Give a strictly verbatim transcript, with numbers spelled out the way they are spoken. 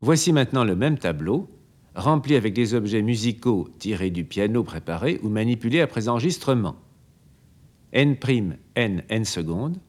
Voici maintenant le même tableau, rempli avec des objets musicaux tirés du piano préparé ou manipulés après enregistrement. N', N, N secondes,